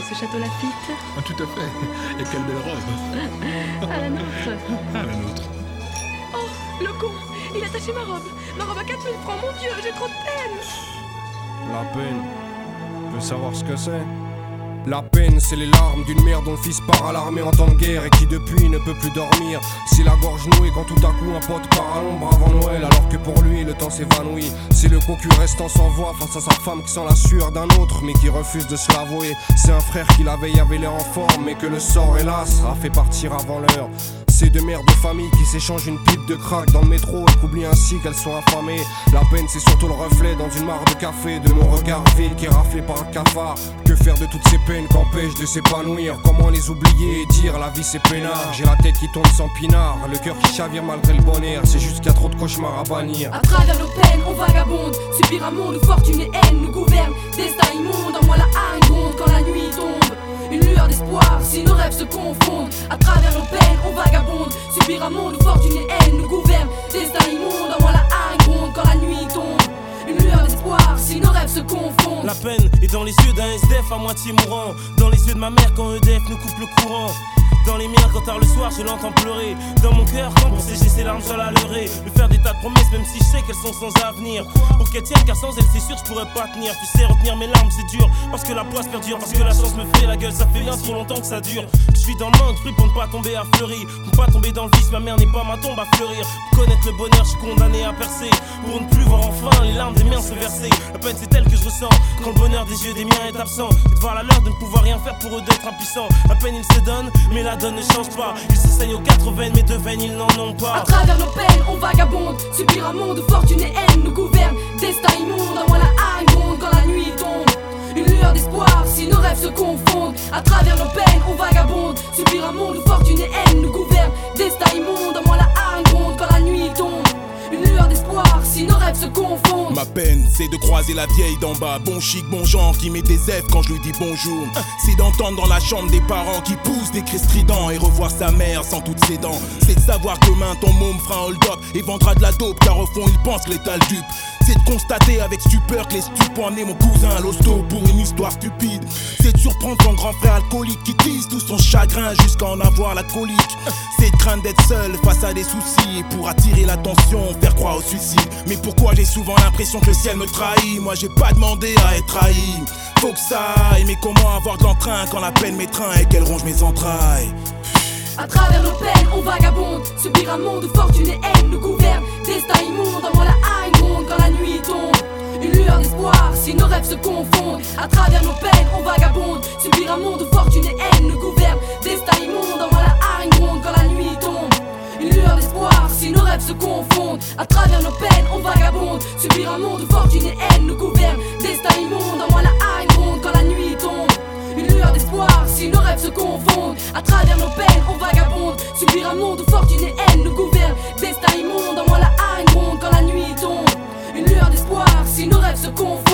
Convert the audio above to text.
ce château Laffitte? Ah, tout à fait. Et quelle belle robe. À la nôtre. À la nôtre. Oh, le con! Il a taché ma robe à 4000 francs, mon Dieu, j'ai trop de peine! La peine, tu veux savoir ce que c'est? La peine, c'est les larmes d'une mère dont le fils part à l'armée en temps de guerre et qui depuis ne peut plus dormir. C'est la gorge nouée quand tout à coup un pote part à l'ombre avant Noël alors que pour lui le temps s'évanouit. C'est le con qui restant sans voix face à sa femme qui sent la sueur d'un autre mais qui refuse de se l'avouer. C'est un frère qui la veille avait l'air en forme mais que le sort hélas a fait partir avant l'heure. C'est deux mères de famille qui s'échangent une pipe de crack dans le métro et qu'oublient ainsi qu'elles sont affamées. La peine c'est surtout le reflet dans une mare de café de mon regard vide qui est raflé par un cafard. Que faire de toutes ces peines qu'empêchent de s'épanouir? Comment les oublier et dire la vie c'est peinard? J'ai la tête qui tourne sans pinard, le cœur qui chavire malgré le bon air. C'est juste qu'il y a trop de cauchemars à bannir. À travers nos peines on vagabonde, subir un monde où fortune et haine nous gouvernent. Destin immonde, en moi la hargne gronde quand la nuit tombe. Une lueur d'espoir si nos rêves se confondent. À travers nos peines on vagabonde, subir un monde où fortune et haine nous gouvernent. Destin immonde, en moi la hargne gronde quand la nuit tombe. Une lueur d'espoir si nos rêves se confondent. La peine est dans les yeux d'un SDF à moitié mourant. Dans les yeux de ma mère quand EDF nous coupe le courant. Dans les miens quand tard le soir je l'entends pleurer. Dans mon cœur quand pour sécher ses larmes je la leurrer. Lui faire des tas de promesses même si je sais qu'elles sont sans avenir. Pour qu'elles tiennent car sans elles c'est sûr je pourrais pas tenir. Tu sais retenir mes larmes c'est dur parce que la poisse perdure. Parce que la chance me fait la gueule ça fait bien trop longtemps que ça dure. Je suis dans le manque, je prie pour ne pas tomber à fleurir. Pour ne pas tomber dans le vice, ma mère n'est pas ma tombe à fleurir. Pour connaître le bonheur je suis condamné à percer. Pour ne plus voir enfin les larmes des miens se verser. La peine c'est elle que je ressens quand le bonheur des yeux des miens est absent. Et de voir la leur de ne pouvoir rien faire pour eux d'être impuissants. La peine il se donne mais la donne ne change pas. Ils se saignent aux 4 veines mais de veines ils n'en ont pas. À travers nos peines on vagabonde, subir un monde où fortune et haine nous gouvernent. Destin immonde, en moi la hargne gronde quand la nuit tombe. Une lueur d'espoir si nos rêves se confondent. À travers nos peines on vagabonde, subir un monde où fortune et haine nous gouvernent. Destin immonde, en moi la hargne gronde quand la nuit tombe. Une lueur d'espoir si nos rêves se confondent. Ma peine c'est de croiser la vieille d'en bas, bon chic, bon genre, qui met des F quand je lui dis bonjour. C'est d'entendre dans la chambre des parents qui poussent des cris stridents et revoir sa mère sans toutes ses dents. C'est de savoir que demain ton môme fera un hold-up et vendra de la dope car au fond il pense que l'État le dupe. C'est de constater avec stupeur que les stupes ont amené mon cousin à l'hosto pour une histoire stupide. C'est de surprendre son grand frère alcoolique qui tisse tout son chagrin jusqu'à en avoir la colique. C'est de craindre d'être seul face à des soucis et pour attirer l'attention faire croire au suicide. Mais pourquoi j'ai souvent l'impression que le ciel me trahit? Moi j'ai pas demandé à être trahi. Faut que ça aille, mais comment avoir de l'entrain quand la peine m'étreint et qu'elle ronge mes entrailles? À travers nos peines on vagabonde, subir un monde où fortune et haine nous gouvernent. Destin immonde, en moi la hargne gronde quand la nuit tombe. Une lueur d'espoir si nos rêves se confondent. À travers nos peines on vagabonde, subir un monde où fortune et haine nous gouvernent. Destin immonde, en moi la hargne gronde quand la nuit tombe. Une lueur d'espoir si nos rêves se confondent. À travers nos peines on vagabonde, subir un monde où fortune et haine nous gouvernent. Destin immonde, en moi la hargne gronde quand la nuit tombe. Une lueur d'espoir si nos rêves se confondent. À travers nos peines on vagabonde, subir un monde où fortune et haine nous gouvernent. Destin immonde, en moi la hargne gronde quand la nuit tombe. Une lueur d'espoir si nos rêves se confondent.